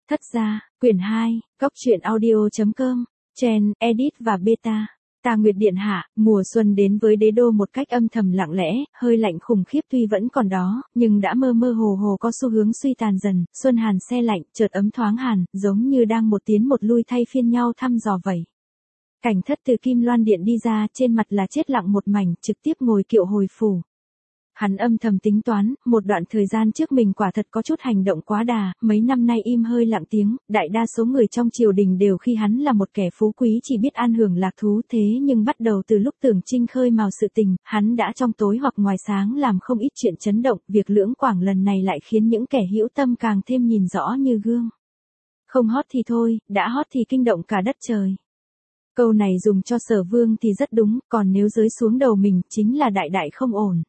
Thất gia, quyển 2, góc truyện audio.com, Chen, Edit và Beta. Tà Nguyệt Điện Hạ, mùa xuân đến với đế đô một cách âm thầm lặng lẽ, hơi lạnh khủng khiếp tuy vẫn còn đó, nhưng đã mơ mơ hồ hồ có xu hướng suy tàn dần, xuân hàn se lạnh, chợt ấm thoáng hàn, giống như đang một tiến một lui thay phiên nhau thăm dò vậy. Cảnh Thất từ Kim Loan Điện đi ra, trên mặt là chết lặng một mảnh, trực tiếp ngồi kiệu hồi phủ. Hắn âm thầm tính toán, một đoạn thời gian trước mình quả thật có chút hành động quá đà, mấy năm nay im hơi lặng tiếng, đại đa số người trong triều đình đều khi hắn là một kẻ phú quý chỉ biết an hưởng lạc thú, thế nhưng bắt đầu từ lúc Tưởng Trinh khơi mào sự tình, hắn đã trong tối hoặc ngoài sáng làm không ít chuyện chấn động, việc lưỡng quảng lần này lại khiến những kẻ hữu tâm càng thêm nhìn rõ như gương. Không hót thì thôi, đã hót thì kinh động cả đất trời. Câu này dùng cho Sở Vương thì rất đúng, còn nếu rơi xuống đầu mình, chính là đại đại không ổn.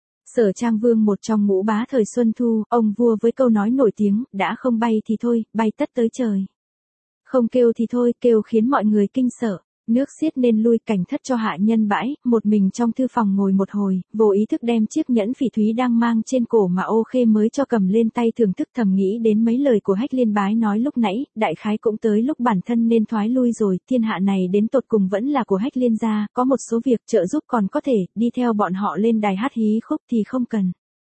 Sở Trang Vương một trong ngũ bá thời Xuân Thu, ông vua với câu nói nổi tiếng, đã không bay thì thôi, bay tất tới trời. Không kêu thì thôi, kêu khiến mọi người kinh sợ. Nước xiết nên lui, Cảnh Thất cho hạ nhân bãi, một mình trong thư phòng ngồi một hồi, vô ý thức đem chiếc nhẫn phỉ thúy đang mang trên cổ mà Ô Khê mới cho cầm lên tay, thưởng thức thầm nghĩ đến mấy lời của Hách Liên Bái nói lúc nãy, đại khái cũng tới lúc bản thân nên thoái lui rồi, thiên hạ này đến tột cùng vẫn là của Hách Liên gia, có một số việc trợ giúp còn có thể, đi theo bọn họ lên đài hát hí khúc thì không cần.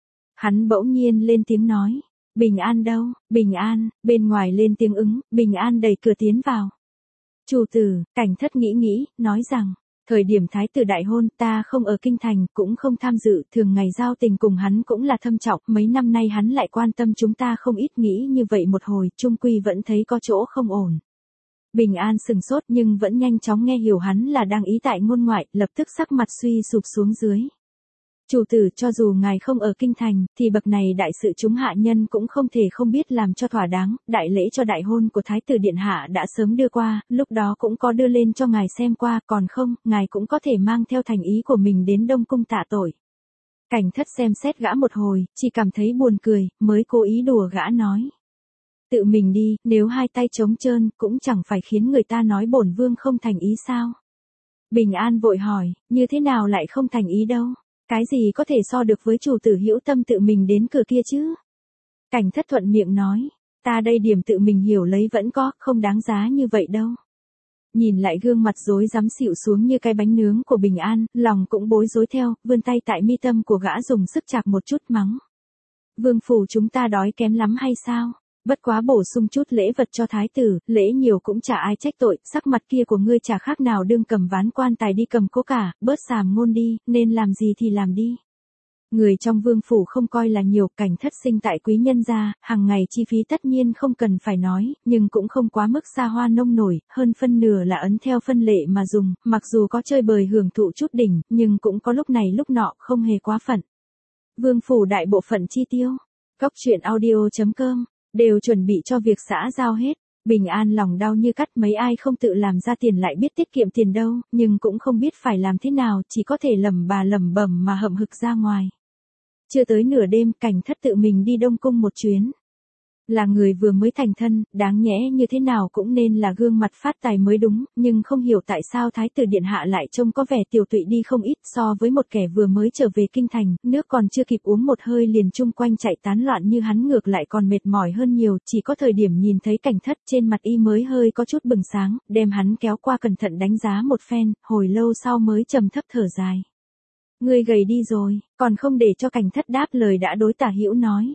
Hắn bỗng nhiên lên tiếng nói, Bình An đâu, Bình An, bên ngoài lên tiếng ứng, Bình An đẩy cửa tiến vào. Chủ tử, Cảnh Thất nghĩ, nói rằng, thời điểm thái tử đại hôn ta không ở kinh thành, cũng không tham dự, thường ngày giao tình cùng hắn cũng là thâm trọng, mấy năm nay hắn lại quan tâm chúng ta không ít, nghĩ như vậy một hồi, chung quy vẫn thấy có chỗ không ổn. Bình An sừng sốt nhưng vẫn nhanh chóng nghe hiểu hắn là đang ý tại ngôn ngoại, lập tức sắc mặt suy sụp xuống dưới. Chủ tử, cho dù ngài không ở kinh thành, thì bậc này đại sự chúng hạ nhân cũng không thể không biết làm cho thỏa đáng, đại lễ cho đại hôn của thái tử điện hạ đã sớm đưa qua, lúc đó cũng có đưa lên cho ngài xem qua, còn không, ngài cũng có thể mang theo thành ý của mình đến Đông Cung tạ tội. Cảnh Thất xem xét gã một hồi, chỉ cảm thấy buồn cười, mới cố ý đùa gã nói. Tự mình đi, nếu hai tay trống trơn, cũng chẳng phải khiến người ta nói bổn vương không thành ý sao. Bình An vội hỏi, như thế nào lại không thành ý đâu? Cái gì có thể so được với chủ tử hữu tâm tự mình đến cửa kia chứ? Cảnh Thất thuận miệng nói, ta đây điểm tự mình hiểu lấy vẫn có, không đáng giá như vậy đâu. Nhìn lại gương mặt rối rắm xịu xuống như cái bánh nướng của Bình An, lòng cũng bối rối theo, vươn tay tại mi tâm của gã dùng sức chạc một chút mắng. Vương phủ chúng ta đói kém lắm hay sao? Bất quá bổ sung chút lễ vật cho thái tử, lễ nhiều cũng chả ai trách tội, sắc mặt kia của ngươi chả khác nào đương cầm ván quan tài đi cầm cố cả, bớt xàm ngôn đi, nên làm gì thì làm đi. Người trong vương phủ không coi là nhiều, Cảnh Thất sinh tại quý nhân gia, hàng ngày chi phí tất nhiên không cần phải nói, nhưng cũng không quá mức xa hoa nông nổi, hơn phân nửa là ấn theo phân lệ mà dùng, mặc dù có chơi bời hưởng thụ chút đỉnh, nhưng cũng có lúc này lúc nọ, không hề quá phận. Vương phủ đại bộ phận chi tiêu. Góc truyện audio.com đều chuẩn bị cho việc xã giao hết. Bình An lòng đau như cắt, mấy ai không tự làm ra tiền lại biết tiết kiệm tiền đâu, nhưng cũng không biết phải làm thế nào, chỉ có thể lẩm bẩm mà hậm hực ra ngoài. Chưa tới nửa đêm, Cảnh Thất tự mình đi Đông Cung một chuyến. Là người vừa mới thành thân, đáng nhẽ như thế nào cũng nên là gương mặt phát tài mới đúng, nhưng không hiểu tại sao thái tử điện hạ lại trông có vẻ tiều tụy đi không ít so với một kẻ vừa mới trở về kinh thành, nước còn chưa kịp uống một hơi liền chung quanh chạy tán loạn như hắn, ngược lại còn mệt mỏi hơn nhiều, chỉ có thời điểm nhìn thấy Cảnh Thất trên mặt y mới hơi có chút bừng sáng, đem hắn kéo qua cẩn thận đánh giá một phen, hồi lâu sau mới trầm thấp thở dài. Ngươi gầy đi rồi, còn không để cho Cảnh Thất đáp lời đã đối Tả Hữu nói.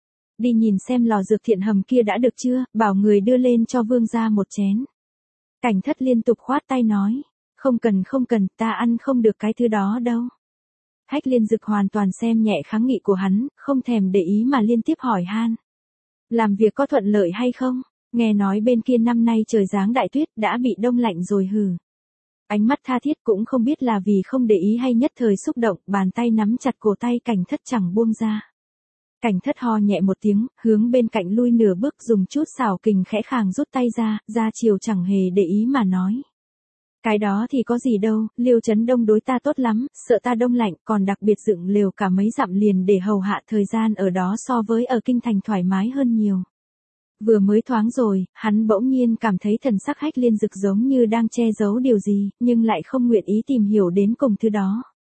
Đi nhìn xem lò dược thiện hầm kia đã được chưa, bảo người đưa lên cho vương gia một chén. Cảnh Thất liên tục khoát tay nói, không cần, ta ăn không được cái thứ đó đâu. Hách Liên Dực hoàn toàn xem nhẹ kháng nghị của hắn, không thèm để ý mà liên tiếp hỏi han. Làm việc có thuận lợi hay không? Nghe nói bên kia năm nay trời giáng đại tuyết đã bị đông lạnh rồi hừ. Ánh mắt tha thiết, cũng không biết là vì không để ý hay nhất thời xúc động, bàn tay nắm chặt cổ tay Cảnh Thất chẳng buông ra. Cảnh Thất ho nhẹ một tiếng, hướng bên cạnh lui nửa bước, dùng chút xảo kình khẽ khàng rút tay ra chiều chẳng hề để ý mà nói. Cái đó thì có gì đâu, Liêu Chấn Đông đối ta tốt lắm, sợ ta đông lạnh, còn đặc biệt dựng lều cả mấy dặm liền để hầu hạ, thời gian ở đó so với ở kinh thành thoải mái hơn nhiều. Vừa mới thoáng rồi, hắn bỗng nhiên cảm thấy thần sắc Hách Liên Dực giống như đang che giấu điều gì, nhưng lại không nguyện ý tìm hiểu đến cùng thứ đó.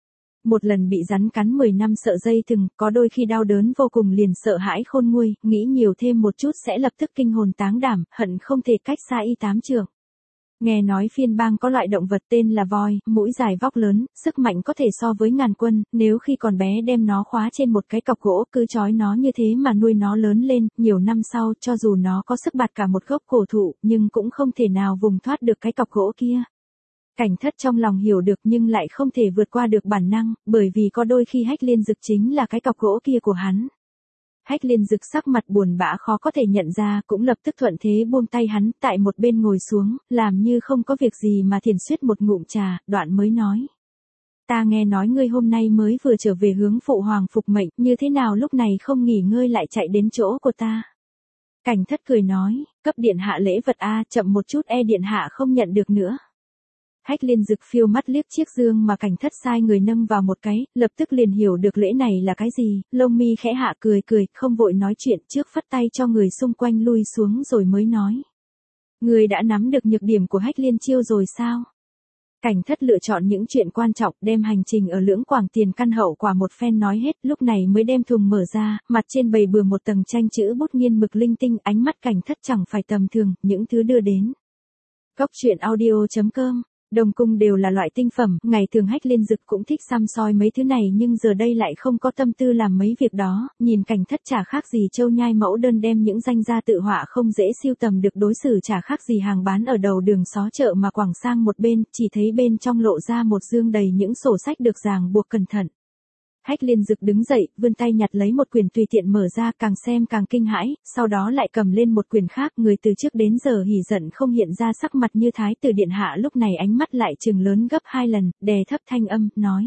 Một lần bị rắn cắn 10 năm sợ dây thừng, có đôi khi đau đớn vô cùng liền sợ hãi khôn nguôi, nghĩ nhiều thêm một chút sẽ lập tức kinh hồn táng đảm, hận không thể cách xa y 8 trượng. Nghe nói phiên bang có loại động vật tên là voi, mũi dài vóc lớn, sức mạnh có thể so với ngàn quân, nếu khi còn bé đem nó khóa trên một cái cọc gỗ cứ trói nó như thế mà nuôi nó lớn lên, nhiều năm sau cho dù nó có sức bạt cả một gốc cổ thụ, nhưng cũng không thể nào vùng thoát được cái cọc gỗ kia. Cảnh Thất trong lòng hiểu được nhưng lại không thể vượt qua được bản năng, bởi vì có đôi khi Hách Liên Dực chính là cái cọc gỗ kia của hắn. Hách Liên Dực sắc mặt buồn bã khó có thể nhận ra, cũng lập tức thuận thế buông tay hắn, tại một bên ngồi xuống, làm như không có việc gì mà thiền suyết một ngụm trà, đoạn mới nói. Ta nghe nói ngươi hôm nay mới vừa trở về hướng phụ hoàng phục mệnh, như thế nào lúc này không nghỉ ngơi lại chạy đến chỗ của ta. Cảnh Thất cười nói, cấp điện hạ lễ vật chậm một chút điện hạ không nhận được nữa. Hách Liên Dực phiêu mắt liếc chiếc dương mà Cảnh Thất sai người nâng vào một cái, lập tức liền hiểu được lễ này là cái gì, lông mi khẽ hạ cười, không vội nói chuyện, trước phất tay cho người xung quanh lui xuống rồi mới nói. Người đã nắm được nhược điểm của Hách Liên Chiêu rồi sao? Cảnh Thất lựa chọn những chuyện quan trọng, đem hành trình ở Lưỡng Quảng tiền căn hậu quả một phen nói hết, lúc này mới đem thùng mở ra, mặt trên bày bừa một tầng tranh chữ bút nghiên mực linh tinh, ánh mắt Cảnh Thất chẳng phải tầm thường, những thứ đưa đến. Góc truyện audio.com. Đông cung đều là loại tinh phẩm, ngày thường Hách Liên Dực cũng thích săm soi mấy thứ này nhưng giờ đây lại không có tâm tư làm mấy việc đó, nhìn Cảnh Thất chả khác gì châu nhai mẫu đơn đem những danh gia tự họa không dễ siêu tầm được đối xử chả khác gì hàng bán ở đầu đường xó chợ mà quẳng sang một bên, chỉ thấy bên trong lộ ra một dương đầy những sổ sách được ràng buộc cẩn thận. Hách Liên Dực đứng dậy, vươn tay nhặt lấy một quyển tùy tiện mở ra, càng xem càng kinh hãi, sau đó lại cầm lên một quyển khác, người từ trước đến giờ hỉ giận không hiện ra sắc mặt như thái tử điện hạ lúc này ánh mắt lại trừng lớn gấp 2 lần, đè thấp thanh âm, nói.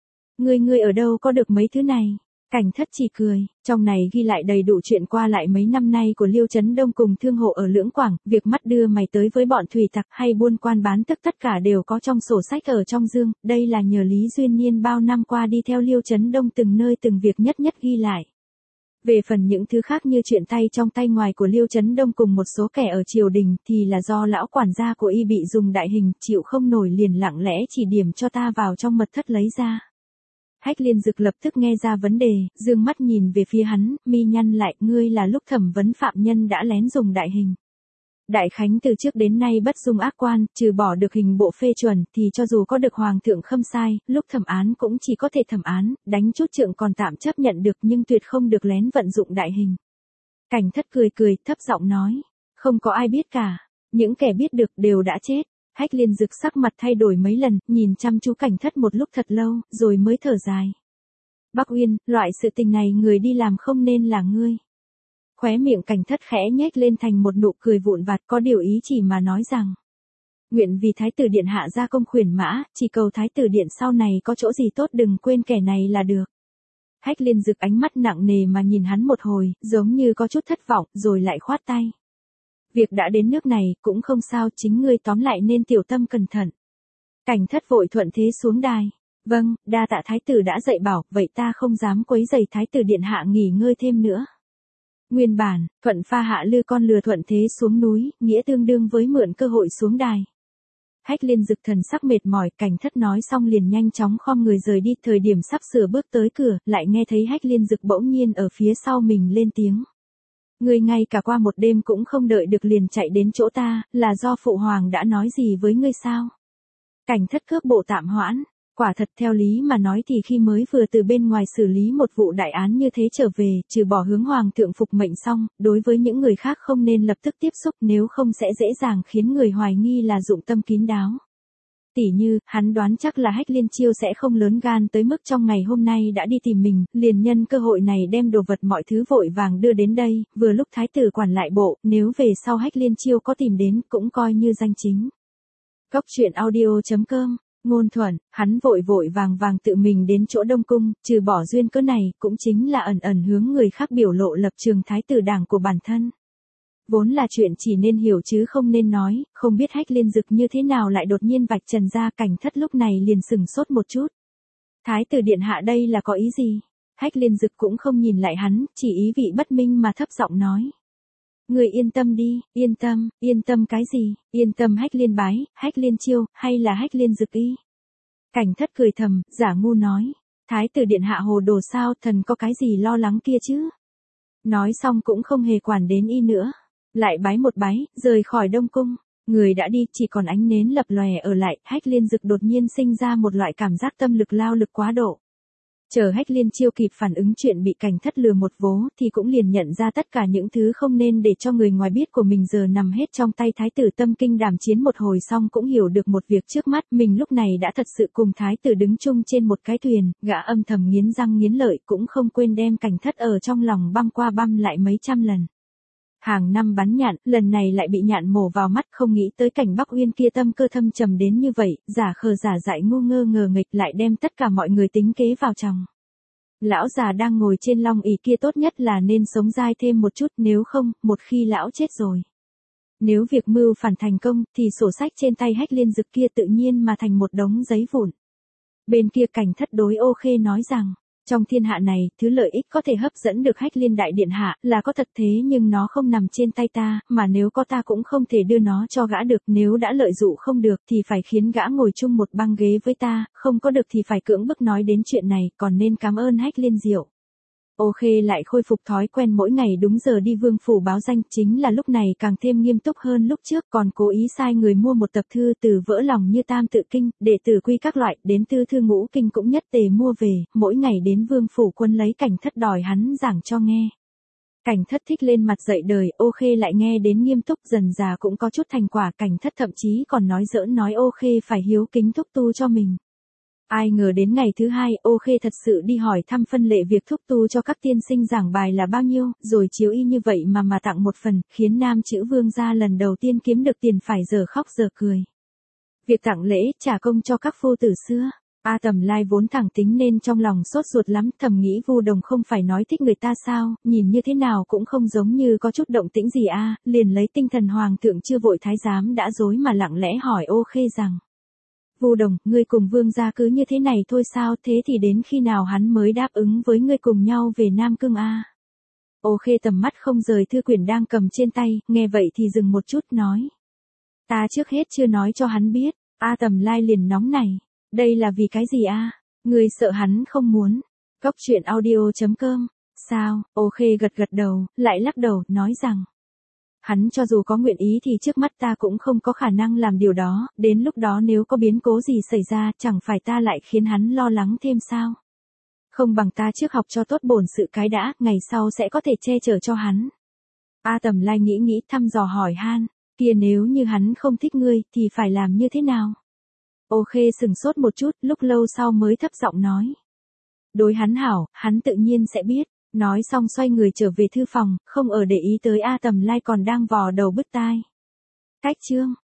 Ngươi ở đâu có được mấy thứ này? Cảnh Thất chỉ cười, trong này ghi lại đầy đủ chuyện qua lại mấy năm nay của Liêu Chấn Đông cùng thương hộ ở Lưỡng Quảng, việc mắt đưa mày tới với bọn thủy tặc hay buôn quan bán tức tất cả đều có trong sổ sách ở trong dương, đây là nhờ Lý Duyên Nhiên bao năm qua đi theo Liêu Chấn Đông từng nơi từng việc nhất nhất ghi lại. Về phần những thứ khác như chuyện tay trong tay ngoài của Liêu Chấn Đông cùng một số kẻ ở triều đình thì là do lão quản gia của y bị dùng đại hình, chịu không nổi liền lặng lẽ chỉ điểm cho ta vào trong mật thất lấy ra. Hách Liên Dực lập tức nghe ra vấn đề, dương mắt nhìn về phía hắn, mi nhăn lại, ngươi là lúc thẩm vấn phạm nhân đã lén dùng đại hình. Đại Khánh từ trước đến nay bất dung ác quan, trừ bỏ được hình bộ phê chuẩn thì cho dù có được hoàng thượng khâm sai, lúc thẩm án cũng chỉ có thể thẩm án, đánh chút trượng còn tạm chấp nhận được nhưng tuyệt không được lén vận dụng đại hình. Cảnh Thất cười, thấp giọng nói, không có ai biết cả, những kẻ biết được đều đã chết. Hách Liên Dực sắc mặt thay đổi mấy lần, nhìn chăm chú Cảnh Thất một lúc thật lâu, rồi mới thở dài. Bắc Uyên, loại sự tình này người đi làm không nên là ngươi. Khóe miệng Cảnh Thất khẽ nhếch lên thành một nụ cười vụn vặt, có điều ý chỉ mà nói rằng. Nguyện vì Thái tử Điện hạ ra công khuyển mã, chỉ cầu Thái tử Điện sau này có chỗ gì tốt đừng quên kẻ này là được. Hách Liên Dực ánh mắt nặng nề mà nhìn hắn một hồi, giống như có chút thất vọng, rồi lại khoát tay. Việc đã đến nước này, cũng không sao, chính ngươi tóm lại nên tiểu tâm cẩn thận. Cảnh Thất vội thuận thế xuống đài. Vâng, đa tạ thái tử đã dạy bảo, vậy ta không dám quấy rầy thái tử điện hạ nghỉ ngơi thêm nữa. Nguyên bản, Thuận pha hạ lư con lừa thuận thế xuống núi, nghĩa tương đương với mượn cơ hội xuống đài. Hách Liên Dực thần sắc mệt mỏi, Cảnh Thất nói xong liền nhanh chóng khom người rời đi, thời điểm sắp sửa bước tới cửa, lại nghe thấy Hách Liên Dực bỗng nhiên ở phía sau mình lên tiếng. Ngươi ngay cả qua một đêm cũng không đợi được liền chạy đến chỗ ta, là do phụ hoàng đã nói gì với ngươi sao? Cảnh Thất cướp bộ tạm hoãn, quả thật theo lý mà nói thì khi mới vừa từ bên ngoài xử lý một vụ đại án như thế trở về, trừ bỏ hướng hoàng thượng phục mệnh xong, đối với những người khác không nên lập tức tiếp xúc nếu không sẽ dễ dàng khiến người hoài nghi là dụng tâm kín đáo. Tỉ như, hắn đoán chắc là Hách Liên Chiêu sẽ không lớn gan tới mức trong ngày hôm nay đã đi tìm mình, liền nhân cơ hội này đem đồ vật mọi thứ vội vàng đưa đến đây, vừa lúc thái tử quản lại bộ, nếu về sau Hách Liên Chiêu có tìm đến cũng coi như danh chính. Góc truyện audio.com, Ngôn Thuận, hắn vội vàng tự mình đến chỗ Đông Cung, trừ bỏ duyên cớ này, cũng chính là ẩn hướng người khác biểu lộ lập trường thái tử đảng của bản thân. Vốn là chuyện chỉ nên hiểu chứ không nên nói, không biết Hách Liên Dực như thế nào lại đột nhiên vạch trần ra. Cảnh Thất lúc này liền sừng sốt một chút. Thái tử điện hạ đây là có ý gì? Hách Liên Dực cũng không nhìn lại hắn, chỉ ý vị bất minh mà thấp giọng nói. Người yên tâm đi, yên tâm cái gì, yên tâm Hách Liên Bái, Hách Liên Chiêu, hay là Hách Liên Dực y? Cảnh Thất cười thầm, giả ngu nói, Thái tử điện hạ hồ đồ sao, thần có cái gì lo lắng kia chứ? Nói xong cũng không hề quản đến y nữa. Lại bái một bái, rời khỏi Đông Cung. Người đã đi, chỉ còn ánh nến lập lòe ở lại, Hách Liên Dực đột nhiên sinh ra một loại cảm giác tâm lực lao lực quá độ. Chờ Hách Liên Chiêu kịp phản ứng chuyện bị Cảnh Thất lừa một vố thì cũng liền nhận ra tất cả những thứ không nên để cho người ngoài biết của mình giờ nằm hết trong tay thái tử, tâm kinh đàm chiến một hồi xong cũng hiểu được một việc trước mắt, mình lúc này đã thật sự cùng thái tử đứng chung trên một cái thuyền, gã âm thầm nghiến răng nghiến lợi cũng không quên đem Cảnh Thất ở trong lòng băm qua băm lại mấy trăm lần. Hàng năm bắn nhạn, lần này lại bị nhạn mổ vào mắt, không nghĩ tới Cảnh Bắc Uyên kia tâm cơ thâm trầm đến như vậy, giả khờ giả dại ngu ngơ ngờ nghịch lại đem tất cả mọi người tính kế vào chồng. Lão già đang ngồi trên long ỷ kia tốt nhất là nên sống dai thêm một chút, nếu không, một khi lão chết rồi. Nếu việc mưu phản thành công, thì sổ sách trên tay Hách Liên Dực kia tự nhiên mà thành một đống giấy vụn. Bên kia Cảnh Thất đối Ô Khê nói rằng, trong thiên hạ này, thứ lợi ích có thể hấp dẫn được Hách Liên đại điện hạ là có thật, thế nhưng nó không nằm trên tay ta, mà nếu có ta cũng không thể đưa nó cho gã được, nếu đã lợi dụ không được thì phải khiến gã ngồi chung một băng ghế với ta, không có được thì phải cưỡng bức nói đến chuyện này, còn nên cảm ơn Hách Liên Diệu. Ô Khê lại khôi phục thói quen mỗi ngày đúng giờ đi vương phủ báo danh, chính là lúc này càng thêm nghiêm túc hơn lúc trước, còn cố ý sai người mua một tập thư từ vỡ lòng như Tam Tự Kinh, đệ tử quy các loại, đến tư thư ngũ kinh cũng nhất tề mua về, mỗi ngày đến vương phủ quân lấy Cảnh Thất đòi hắn giảng cho nghe. Cảnh Thất thích lên mặt dạy đời, Ô Khê lại nghe đến nghiêm túc, dần già cũng có chút thành quả, Cảnh Thất thậm chí còn nói giỡn nói Ô Khê phải hiếu kính thúc tu cho mình. Ai ngờ đến ngày thứ hai, Ô Khê thật sự đi hỏi thăm phân lệ việc thúc tu cho các tiên sinh giảng bài là bao nhiêu, rồi chiếu y như vậy mà tặng một phần, khiến nam chữ vương gia lần đầu tiên kiếm được tiền phải giờ khóc giờ cười. Việc tặng lễ, trả công cho các phu tử xưa. A Tầm Lai vốn thẳng tính nên trong lòng sốt ruột lắm, thầm nghĩ Vu Đồng không phải nói thích người ta sao, nhìn như thế nào cũng không giống như có chút động tĩnh gì a, liền lấy tinh thần hoàng thượng chưa vội thái giám đã dối mà lặng lẽ hỏi Ô Khê rằng. Vu Đồng, ngươi cùng vương gia cứ như thế này thôi sao, thế thì đến khi nào hắn mới đáp ứng với ngươi cùng nhau về Nam Cương a? Ô Khê tầm mắt không rời thư quyển đang cầm trên tay, nghe vậy thì dừng một chút nói. Ta trước hết chưa nói cho hắn biết. A Tầm Lai liền nóng này. Đây là vì cái gì a? Ngươi sợ hắn không muốn. Góc truyện audio.com. Sao? Ô Khê gật gật đầu, lại lắc đầu, nói rằng. Hắn cho dù có nguyện ý thì trước mắt ta cũng không có khả năng làm điều đó, đến lúc đó nếu có biến cố gì xảy ra chẳng phải ta lại khiến hắn lo lắng thêm sao? Không bằng ta trước học cho tốt bổn sự cái đã, ngày sau sẽ có thể che chở cho hắn. A Tầm Lai nghĩ thăm dò hỏi han, kia nếu như hắn không thích ngươi thì phải làm như thế nào? Ô Khê sừng sốt một chút, lúc lâu sau mới thấp giọng nói. Đối hắn hảo, hắn tự nhiên sẽ biết. Nói xong xoay người trở về thư phòng, không ở để ý tới A Tầm Lai còn đang vò đầu bứt tai. Cách chương